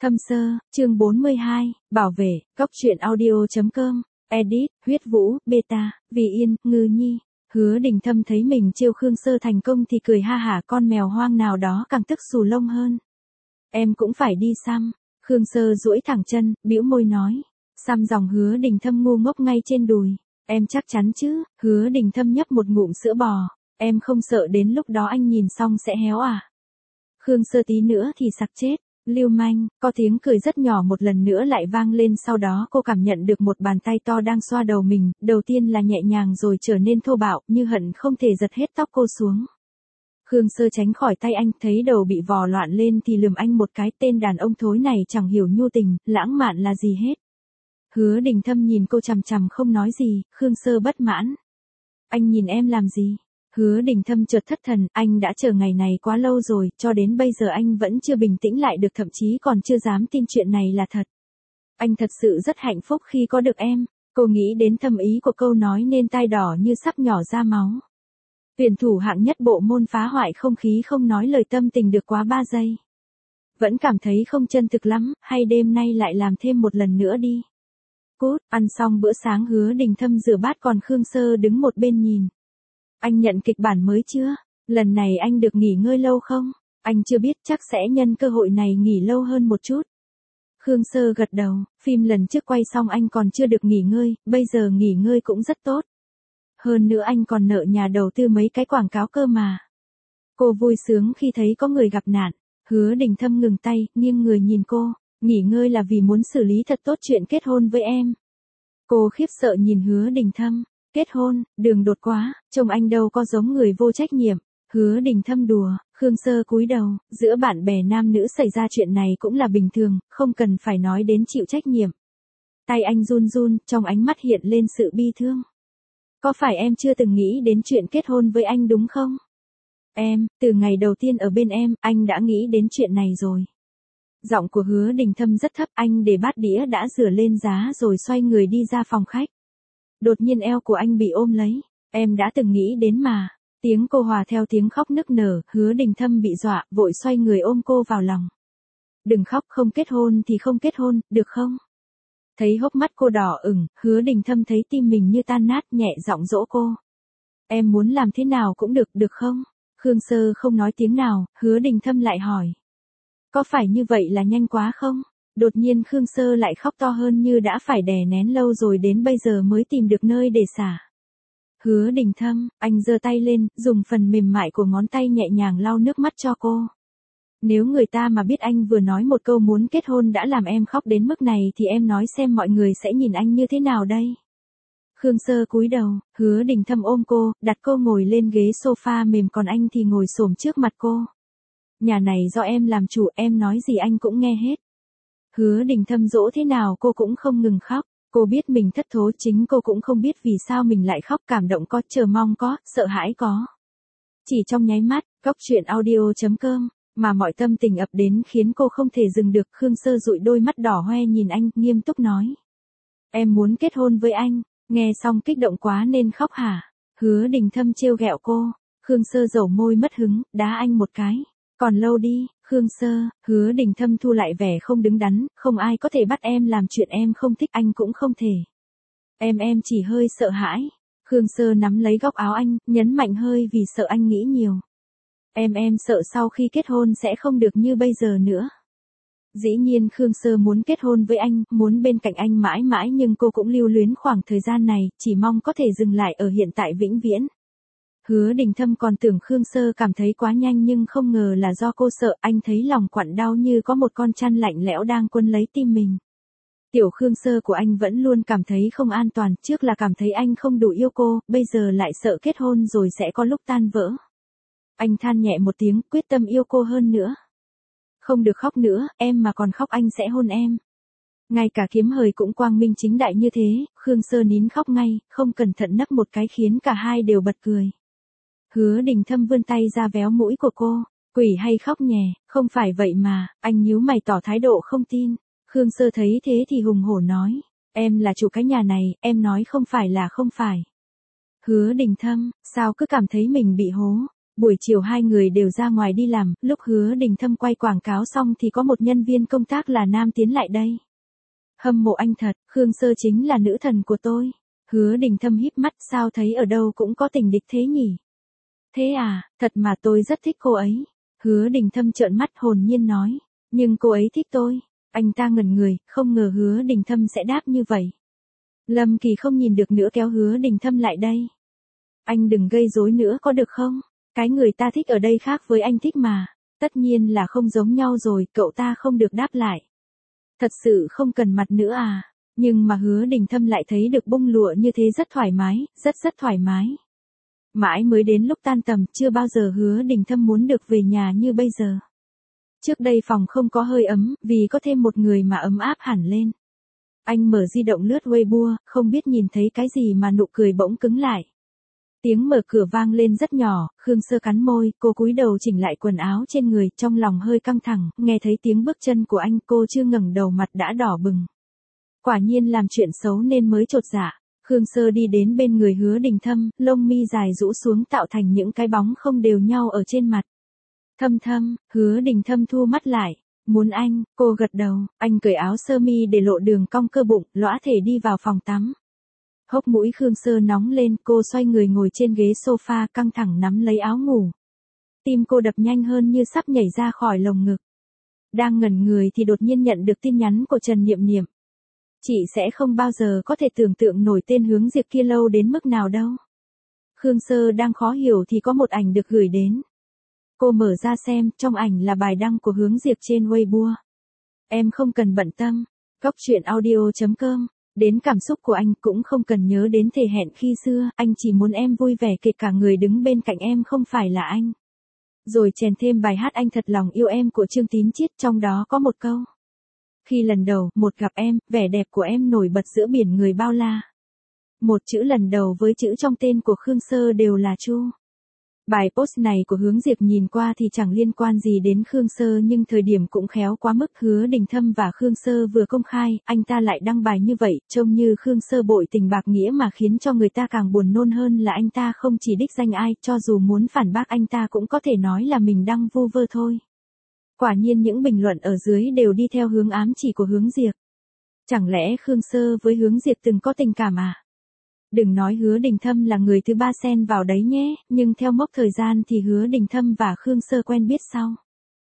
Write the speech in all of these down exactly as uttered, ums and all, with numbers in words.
Thâm sơ, chương bốn mươi hai, bảo vệ, góc truyện audio.com, edit, huyết vũ, beta, vì yên, ngư nhi. Hứa Đình Thâm thấy mình trêu Khương Sơ thành công thì cười ha hả, con mèo hoang nào đó càng tức xù lông hơn. Em cũng phải đi xăm. Khương Sơ duỗi thẳng chân, bĩu môi nói. Xăm dòng Hứa Đình Thâm ngu ngốc ngay trên đùi. Em chắc chắn chứ? Hứa Đình Thâm nhấp một ngụm sữa bò. Em không sợ đến lúc đó anh nhìn xong sẽ héo à? Khương Sơ tí nữa thì sặc chết. Lưu manh, có tiếng cười rất nhỏ một lần nữa lại vang lên, sau đó cô cảm nhận được một bàn tay to đang xoa đầu mình, đầu tiên là nhẹ nhàng rồi trở nên thô bạo, như hận không thể giật hết tóc cô xuống. Khương Sơ tránh khỏi tay anh, thấy đầu bị vò loạn lên thì lườm anh một cái, tên đàn ông thối này chẳng hiểu nhu tình, lãng mạn là gì hết. Hứa Đình Thâm nhìn cô chằm chằm không nói gì, Khương Sơ bất mãn. Anh nhìn em làm gì? Hứa Đình Thâm chợt thất thần, anh đã chờ ngày này quá lâu rồi, cho đến bây giờ anh vẫn chưa bình tĩnh lại được, thậm chí còn chưa dám tin chuyện này là thật. Anh thật sự rất hạnh phúc khi có được em. Cô nghĩ đến thâm ý của câu nói nên tai đỏ như sắp nhỏ ra máu. Tuyển thủ hạng nhất bộ môn phá hoại không khí không nói lời tâm tình được quá ba giây. Vẫn cảm thấy không chân thực lắm, hay đêm nay lại làm thêm một lần nữa đi. Cút, ăn xong bữa sáng Hứa Đình Thâm rửa bát còn Khương Sơ đứng một bên nhìn. Anh nhận kịch bản mới chưa? Lần này anh được nghỉ ngơi lâu không? Anh chưa biết, chắc sẽ nhân cơ hội này nghỉ lâu hơn một chút. Khương Sơ gật đầu, phim lần trước quay xong anh còn chưa được nghỉ ngơi, bây giờ nghỉ ngơi cũng rất tốt. Hơn nữa anh còn nợ nhà đầu tư mấy cái quảng cáo cơ mà. Cô vui sướng khi thấy có người gặp nạn. Hứa Đình Thâm ngừng tay, nghiêng người nhìn cô, nghỉ ngơi là vì muốn xử lý thật tốt chuyện kết hôn với em. Cô khiếp sợ nhìn Hứa Đình Thâm. Kết hôn, đường đột quá, trông anh đâu có giống người vô trách nhiệm. Hứa Đình Thâm đùa, Khương Sơ cúi đầu, giữa bạn bè nam nữ xảy ra chuyện này cũng là bình thường, không cần phải nói đến chịu trách nhiệm. Tay anh run run, trong ánh mắt hiện lên sự bi thương. Có phải em chưa từng nghĩ đến chuyện kết hôn với anh đúng không? Em, từ ngày đầu tiên ở bên em, anh đã nghĩ đến chuyện này rồi. Giọng của Hứa Đình Thâm rất thấp, anh để bát đĩa đã rửa lên giá rồi xoay người đi ra phòng khách. Đột nhiên eo của anh bị ôm lấy. Em đã từng nghĩ đến mà. Tiếng cô hòa theo tiếng khóc nức nở, Hứa Đình Thâm bị dọa, vội xoay người ôm cô vào lòng. Đừng khóc, không kết hôn thì không kết hôn, được không? Thấy hốc mắt cô đỏ ửng, Hứa Đình Thâm thấy tim mình như tan nát, nhẹ giọng dỗ cô. Em muốn làm thế nào cũng được, được không? Khương Sơ không nói tiếng nào, Hứa Đình Thâm lại hỏi. Có phải như vậy là nhanh quá không? Đột nhiên Khương Sơ lại khóc to hơn, như đã phải đè nén lâu rồi đến bây giờ mới tìm được nơi để xả. Hứa Đình Thâm, anh giơ tay lên, dùng phần mềm mại của ngón tay nhẹ nhàng lau nước mắt cho cô. Nếu người ta mà biết anh vừa nói một câu muốn kết hôn đã làm em khóc đến mức này thì em nói xem mọi người sẽ nhìn anh như thế nào đây? Khương Sơ cúi đầu, Hứa Đình Thâm ôm cô, đặt cô ngồi lên ghế sofa mềm còn anh thì ngồi xổm trước mặt cô. Nhà này do em làm chủ, em nói gì anh cũng nghe hết. Hứa Đình Thâm dỗ thế nào cô cũng không ngừng khóc. Cô biết mình thất thố, chính cô cũng không biết vì sao mình lại khóc, cảm động có, chờ mong có, sợ hãi có. Chỉ trong nháy mắt, góc truyện audio.com, mà mọi tâm tình ập đến khiến cô không thể dừng được. Khương Sơ dụi đôi mắt đỏ hoe nhìn anh, nghiêm túc nói. Em muốn kết hôn với anh. Nghe xong kích động quá nên khóc hả? Hứa Đình Thâm trêu ghẹo cô. Khương Sơ dầu môi mất hứng, đá anh một cái. Còn lâu đi, Khương Sơ. Hứa Đình Thâm thu lại vẻ không đứng đắn, không ai có thể bắt em làm chuyện em không thích, anh cũng không thể. Em em chỉ hơi sợ hãi. Khương Sơ nắm lấy góc áo anh, nhấn mạnh hơi vì sợ anh nghĩ nhiều. Em em sợ sau khi kết hôn sẽ không được như bây giờ nữa. Dĩ nhiên Khương Sơ muốn kết hôn với anh, muốn bên cạnh anh mãi mãi, nhưng cô cũng lưu luyến khoảng thời gian này, chỉ mong có thể dừng lại ở hiện tại vĩnh viễn. Hứa Đình Thâm còn tưởng Khương Sơ cảm thấy quá nhanh nhưng không ngờ là do cô sợ, anh thấy lòng quặn đau như có một con chăn lạnh lẽo đang quấn lấy tim mình. Tiểu Khương Sơ của anh vẫn luôn cảm thấy không an toàn, trước là cảm thấy anh không đủ yêu cô, bây giờ lại sợ kết hôn rồi sẽ có lúc tan vỡ. Anh than nhẹ một tiếng, quyết tâm yêu cô hơn nữa. Không được khóc nữa, em mà còn khóc anh sẽ hôn em. Ngay cả kiếm hời cũng quang minh chính đại như thế, Khương Sơ nín khóc ngay, không cẩn thận nấc một cái khiến cả hai đều bật cười. Hứa Đình Thâm vươn tay ra véo mũi của cô. Quỷ hay khóc nhè, không phải vậy mà, anh nhíu mày tỏ thái độ không tin. Khương Sơ thấy thế thì hùng hổ nói. Em là chủ cái nhà này, em nói không phải là không phải. Hứa Đình Thâm, sao cứ cảm thấy mình bị hố. Buổi chiều hai người đều ra ngoài đi làm, lúc Hứa Đình Thâm quay quảng cáo xong thì có một nhân viên công tác là nam tiến lại đây. Hâm mộ anh thật, Khương Sơ chính là nữ thần của tôi. Hứa Đình Thâm híp mắt, sao thấy ở đâu cũng có tình địch thế nhỉ? Thế à, thật mà tôi rất thích cô ấy. Hứa Đình Thâm trợn mắt hồn nhiên nói, nhưng cô ấy thích tôi. Anh ta ngẩn người, không ngờ Hứa Đình Thâm sẽ đáp như vậy. Lâm Kỳ không nhìn được nữa kéo Hứa Đình Thâm lại đây. Anh đừng gây rối nữa có được không? Cái người ta thích ở đây khác với anh thích mà. Tất nhiên là không giống nhau rồi, cậu ta không được đáp lại. Thật sự không cần mặt nữa à? Nhưng mà Hứa Đình Thâm lại thấy được bông lụa như thế rất thoải mái, rất rất thoải mái. Mãi mới đến lúc tan tầm, chưa bao giờ Hứa Đình Thâm muốn được về nhà như bây giờ. Trước đây phòng không có hơi ấm, vì có thêm một người mà ấm áp hẳn lên. Anh mở di động lướt Weibo, không biết nhìn thấy cái gì mà nụ cười bỗng cứng lại. Tiếng mở cửa vang lên rất nhỏ, Khương Sơ cắn môi, cô cúi đầu chỉnh lại quần áo trên người, trong lòng hơi căng thẳng, nghe thấy tiếng bước chân của anh, cô chưa ngẩng đầu mặt đã đỏ bừng. Quả nhiên làm chuyện xấu nên mới chột dạ. Khương Sơ đi đến bên người Hứa Đình Thâm, lông mi dài rũ xuống tạo thành những cái bóng không đều nhau ở trên mặt. Thâm Thâm, Hứa Đình Thâm thu mắt lại. Muốn anh, cô gật đầu, anh cởi áo sơ mi để lộ đường cong cơ bụng, lõa thể đi vào phòng tắm. Hốc mũi Khương Sơ nóng lên, cô xoay người ngồi trên ghế sofa căng thẳng nắm lấy áo ngủ. Tim cô đập nhanh hơn như sắp nhảy ra khỏi lồng ngực. Đang ngẩn người thì đột nhiên nhận được tin nhắn của Trần Niệm Niệm. Chị sẽ không bao giờ có thể tưởng tượng nổi tên Hướng Diệp kia lâu đến mức nào đâu. Khương Sơ đang khó hiểu thì có một ảnh được gửi đến. Cô mở ra xem, trong ảnh là bài đăng của Hướng Diệp trên Weibo. Em không cần bận tâm. Góc truyện audio chấm com. Đến cảm xúc của anh cũng không cần nhớ đến thề hẹn khi xưa, anh chỉ muốn em vui vẻ kể cả người đứng bên cạnh em không phải là anh. Rồi chèn thêm bài hát Anh Thật Lòng Yêu Em của Trương Tín Chiết, trong đó có một câu. Khi lần đầu, một gặp em, vẻ đẹp của em nổi bật giữa biển người bao la. Một chữ lần đầu với chữ trong tên của Khương Sơ đều là Chu. Bài post này của Hướng Diệp nhìn qua thì chẳng liên quan gì đến Khương Sơ nhưng thời điểm cũng khéo quá mức. Hứa Đình Thâm và Khương Sơ vừa công khai, anh ta lại đăng bài như vậy, trông như Khương Sơ bội tình bạc nghĩa mà khiến cho người ta càng buồn nôn hơn là anh ta không chỉ đích danh ai, cho dù muốn phản bác anh ta cũng có thể nói là mình đăng vu vơ thôi. Quả nhiên những bình luận ở dưới đều đi theo hướng ám chỉ của Hướng Diệp. Chẳng lẽ Khương Sơ với Hướng Diệp từng có tình cảm à? Đừng nói Hứa Đình Thâm là người thứ ba xen vào đấy nhé, nhưng theo mốc thời gian thì Hứa Đình Thâm và Khương Sơ quen biết sau.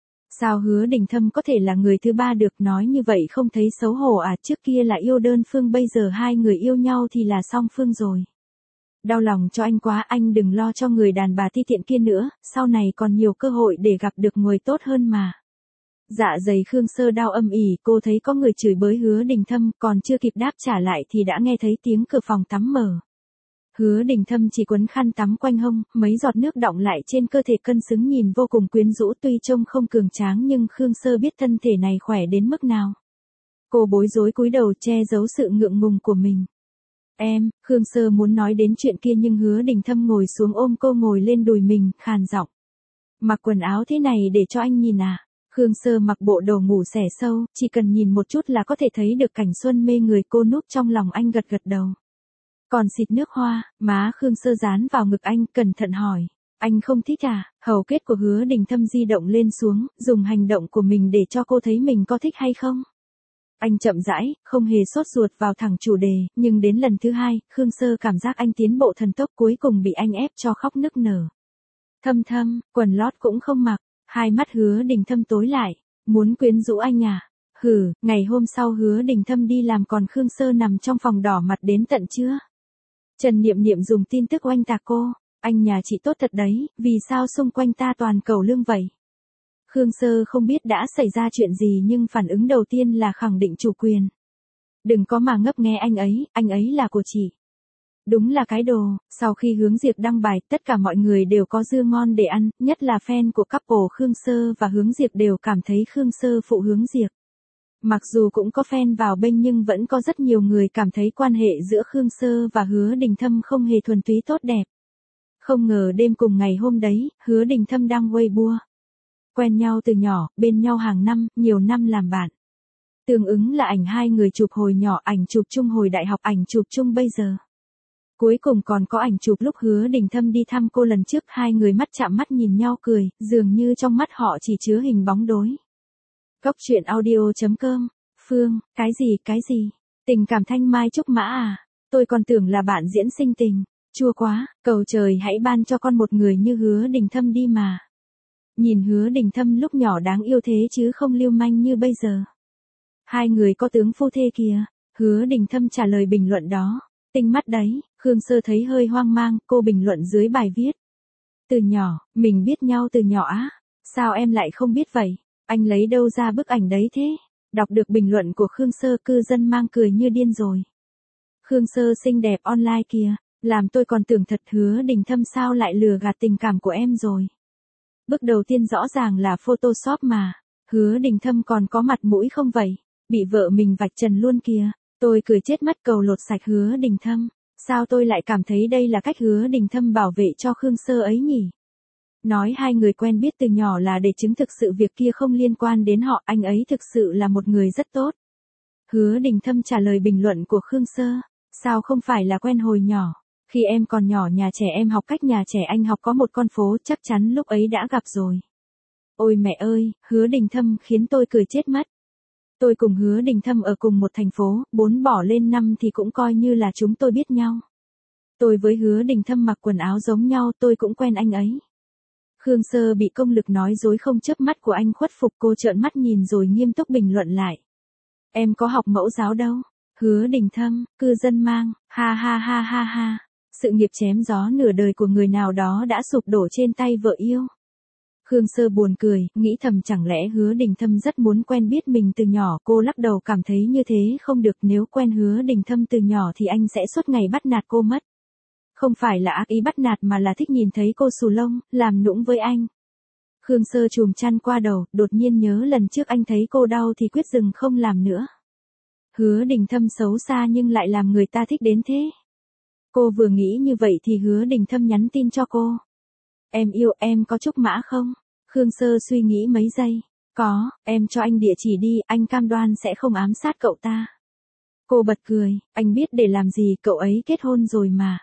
Sao Hứa Đình Thâm có thể là người thứ ba được, nói như vậy không thấy xấu hổ à? Trước kia là yêu đơn phương, bây giờ hai người yêu nhau thì là song phương rồi. Đau lòng cho anh quá, anh đừng lo cho người đàn bà ti tiện kia nữa, sau này còn nhiều cơ hội để gặp được người tốt hơn mà. Dạ dày Khương Sơ đau âm ỉ, cô thấy có người chửi bới Hứa Đình Thâm, còn chưa kịp đáp trả lại thì đã nghe thấy tiếng cửa phòng tắm mở. Hứa Đình Thâm chỉ quấn khăn tắm quanh hông, mấy giọt nước đọng lại trên cơ thể cân xứng nhìn vô cùng quyến rũ, tuy trông không cường tráng nhưng Khương Sơ biết thân thể này khỏe đến mức nào. Cô bối rối cúi đầu che giấu sự ngượng ngùng của mình. Em, Khương Sơ muốn nói đến chuyện kia nhưng Hứa Đình Thâm ngồi xuống ôm cô ngồi lên đùi mình, khàn giọng. Mặc quần áo thế này để cho anh nhìn à? Khương Sơ mặc bộ đồ ngủ xẻ sâu, chỉ cần nhìn một chút là có thể thấy được cảnh xuân mê người, cô núp trong lòng anh gật gật đầu. Còn xịt nước hoa, má Khương Sơ dán vào ngực anh, cẩn thận hỏi. Anh không thích à? Hầu kết của Hứa Đình Thâm di động lên xuống, dùng hành động của mình để cho cô thấy mình có thích hay không. Anh chậm rãi, không hề sốt ruột vào thẳng chủ đề, nhưng đến lần thứ hai, Khương Sơ cảm giác anh tiến bộ thần tốc, cuối cùng bị anh ép cho khóc nức nở. Thâm Thâm, quần lót cũng không mặc. Hai mắt Hứa Đình Thâm tối lại. Muốn quyến rũ anh à? Hừ, ngày hôm sau Hứa Đình Thâm đi làm còn Khương Sơ nằm trong phòng đỏ mặt đến tận trưa. Trần Niệm Niệm dùng tin tức oanh tạc cô. Anh nhà chị tốt thật đấy, vì sao xung quanh ta toàn cầu lương vậy? Khương Sơ không biết đã xảy ra chuyện gì nhưng phản ứng đầu tiên là khẳng định chủ quyền. Đừng có mà ngấp nghe anh ấy, anh ấy là của chị. Đúng là cái đồ, sau khi Hướng Diệp đăng bài, tất cả mọi người đều có dưa ngon để ăn, nhất là fan của couple Khương Sơ và Hướng Diệp đều cảm thấy Khương Sơ phụ Hướng Diệp. Mặc dù cũng có fan vào bênh nhưng vẫn có rất nhiều người cảm thấy quan hệ giữa Khương Sơ và Hứa Đình Thâm không hề thuần túy tốt đẹp. Không ngờ đêm cùng ngày hôm đấy, Hứa Đình Thâm đăng Weibo. Quen nhau từ nhỏ, bên nhau hàng năm, nhiều năm làm bạn. Tương ứng là ảnh hai người chụp hồi nhỏ, ảnh chụp chung hồi đại học, ảnh chụp chung bây giờ. Cuối cùng còn có ảnh chụp lúc Hứa Đình Thâm đi thăm cô lần trước, hai người mắt chạm mắt nhìn nhau cười, dường như trong mắt họ chỉ chứa hình bóng đối. Cốc truyện audio chấm com, Phương, cái gì, cái gì? Tình cảm thanh mai trúc mã à? Tôi còn tưởng là bạn diễn sinh tình, chua quá, cầu trời hãy ban cho con một người như Hứa Đình Thâm đi mà. Nhìn Hứa Đình Thâm lúc nhỏ đáng yêu thế chứ không lưu manh như bây giờ. Hai người có tướng phu thê kìa, Hứa Đình Thâm trả lời bình luận đó. Tinh mắt đấy, Khương Sơ thấy hơi hoang mang, cô bình luận dưới bài viết. Từ nhỏ, mình biết nhau từ nhỏ á, sao em lại không biết vậy, anh lấy đâu ra bức ảnh đấy thế? Đọc được bình luận của Khương Sơ, cư dân mang cười như điên rồi. Khương Sơ xinh đẹp online kìa, làm tôi còn tưởng thật Hứa Đình Thâm sao lại lừa gạt tình cảm của em rồi. Bước đầu tiên rõ ràng là Photoshop mà, Hứa Đình Thâm còn có mặt mũi không vậy, bị vợ mình vạch trần luôn kìa. Tôi cười chết mất cầu lột sạch Hứa Đình Thâm, sao tôi lại cảm thấy đây là cách Hứa Đình Thâm bảo vệ cho Khương Sơ ấy nhỉ? Nói hai người quen biết từ nhỏ là để chứng thực sự việc kia không liên quan đến họ, anh ấy thực sự là một người rất tốt. Hứa Đình Thâm trả lời bình luận của Khương Sơ, sao không phải là quen hồi nhỏ, khi em còn nhỏ nhà trẻ em học cách nhà trẻ anh học có một con phố, chắc chắn lúc ấy đã gặp rồi. Ôi mẹ ơi, Hứa Đình Thâm khiến tôi cười chết mất. Tôi cùng Hứa Đình Thâm ở cùng một thành phố, bốn bỏ lên năm thì cũng coi như là chúng tôi biết nhau. Tôi với Hứa Đình Thâm mặc quần áo giống nhau, tôi cũng quen anh ấy. Khương Sơ bị công lực nói dối không chớp mắt của anh khuất phục, cô trợn mắt nhìn rồi nghiêm túc bình luận lại. Em có học mẫu giáo đâu. Hứa Đình Thâm, cư dân mang, ha ha ha ha ha. Sự nghiệp chém gió nửa đời của người nào đó đã sụp đổ trên tay vợ yêu. Khương Sơ buồn cười, nghĩ thầm chẳng lẽ Hứa Đình Thâm rất muốn quen biết mình từ nhỏ, cô lắc đầu cảm thấy như thế không được, nếu quen Hứa Đình Thâm từ nhỏ thì anh sẽ suốt ngày bắt nạt cô mất. Không phải là ác ý bắt nạt mà là thích nhìn thấy cô xù lông, làm nũng với anh. Khương Sơ chùm chăn qua đầu, đột nhiên nhớ lần trước anh thấy cô đau thì quyết dừng không làm nữa. Hứa Đình Thâm xấu xa nhưng lại làm người ta thích đến thế. Cô vừa nghĩ như vậy thì Hứa Đình Thâm nhắn tin cho cô. Em yêu, em có trúc mã không? Khương Sơ suy nghĩ mấy giây. Có, em cho anh địa chỉ đi, anh cam đoan sẽ không ám sát cậu ta. Cô bật cười, anh biết để làm gì, cậu ấy kết hôn rồi mà.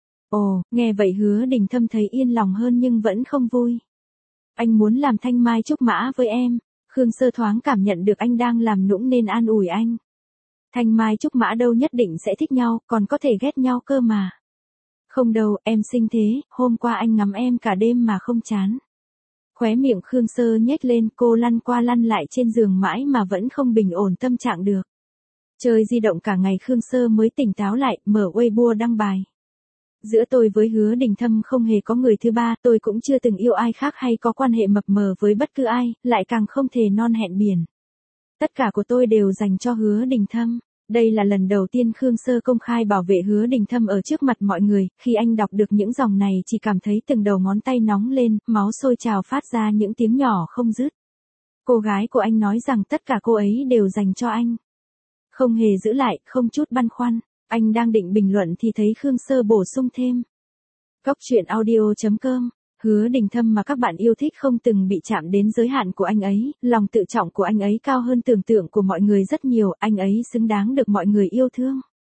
Ồ, nghe vậy Hứa Đình Thâm thấy yên lòng hơn nhưng vẫn không vui. Anh muốn làm thanh mai trúc mã với em. Khương Sơ thoáng cảm nhận được anh đang làm nũng nên an ủi anh. Thanh mai trúc mã đâu nhất định sẽ thích nhau, còn có thể ghét nhau cơ mà. Không đâu, em xinh thế, hôm qua anh ngắm em cả đêm mà không chán. Khóe miệng Khương Sơ nhếch lên, cô lăn qua lăn lại trên giường mãi mà vẫn không bình ổn tâm trạng được. Chơi di động cả ngày Khương Sơ mới tỉnh táo lại, mở Weibo đăng bài. Giữa tôi với Hứa Đình Thâm không hề có người thứ ba, tôi cũng chưa từng yêu ai khác hay có quan hệ mập mờ với bất cứ ai, lại càng không thể non hẹn biển. Tất cả của tôi đều dành cho Hứa Đình Thâm. Đây là lần đầu tiên Khương Sơ công khai bảo vệ Hứa Đình Thâm ở trước mặt mọi người, khi anh đọc được những dòng này chỉ cảm thấy từng đầu ngón tay nóng lên, máu sôi trào phát ra những tiếng nhỏ không dứt. Cô gái của anh nói rằng tất cả cô ấy đều dành cho anh. Không hề giữ lại, không chút băn khoăn, anh đang định bình luận thì thấy Khương Sơ bổ sung thêm. Cốc truyện audio chấm com, Hứa Đình Thâm mà các bạn yêu thích không từng bị chạm đến giới hạn của anh ấy, lòng tự trọng của anh ấy cao hơn tưởng tượng của mọi người rất nhiều, anh ấy xứng đáng được mọi người yêu thương.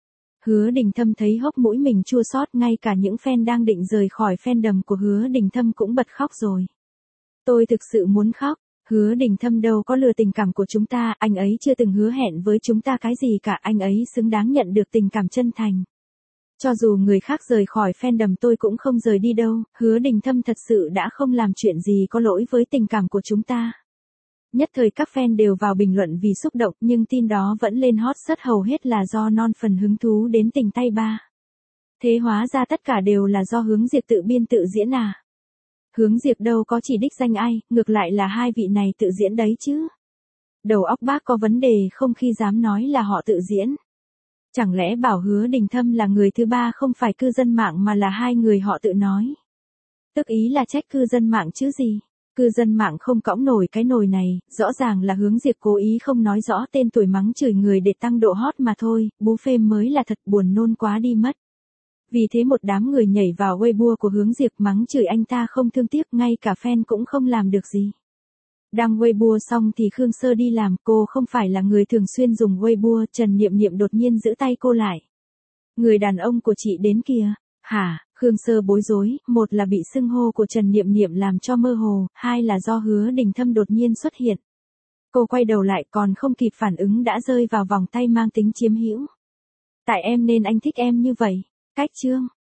Hứa Đình Thâm thấy hốc mũi mình chua xót, ngay cả những fan đang định rời khỏi fandom của Hứa Đình Thâm cũng bật khóc rồi. Tôi thực sự muốn khóc, Hứa Đình Thâm đâu có lừa tình cảm của chúng ta, anh ấy chưa từng hứa hẹn với chúng ta cái gì cả, anh ấy xứng đáng nhận được tình cảm chân thành. Cho dù người khác rời khỏi fandom tôi cũng không rời đi đâu, Hứa Đình Thâm thật sự đã không làm chuyện gì có lỗi với tình cảm của chúng ta. Nhất thời các fan đều vào bình luận vì xúc động, nhưng tin đó vẫn lên hot search hầu hết là do non phần hứng thú đến tình tay ba. Thế hóa ra tất cả đều là do Hướng Diệp tự biên tự diễn à? Hướng Diệp đâu có chỉ đích danh ai, ngược lại là hai vị này tự diễn đấy chứ. Đầu óc bác có vấn đề không khi dám nói là họ tự diễn. Chẳng lẽ bảo Hứa Đình Thâm là người thứ ba không phải cư dân mạng mà là hai người họ tự nói. Tức ý là trách cư dân mạng chứ gì. Cư dân mạng không cõng nổi cái nồi này, rõ ràng là Hướng Diệp cố ý không nói rõ tên tuổi mắng chửi người để tăng độ hot mà thôi, bú phêm mới là thật buồn nôn quá đi mất. Vì thế một đám người nhảy vào Weibo của Hướng Diệp mắng chửi anh ta không thương tiếc, ngay cả fan cũng không làm được gì. Đăng Weibo xong thì Khương Sơ đi làm, cô không phải là người thường xuyên dùng Weibo, Trần Niệm Niệm đột nhiên giữ tay cô lại. Người đàn ông của chị đến kìa. Hả? Khương Sơ bối rối, một là bị xưng hô của Trần Niệm Niệm làm cho mơ hồ, hai là do Hứa Đình Thâm đột nhiên xuất hiện. Cô quay đầu lại còn không kịp phản ứng đã rơi vào vòng tay mang tính chiếm hữu. Tại em nên anh thích em như vậy. Cách chương.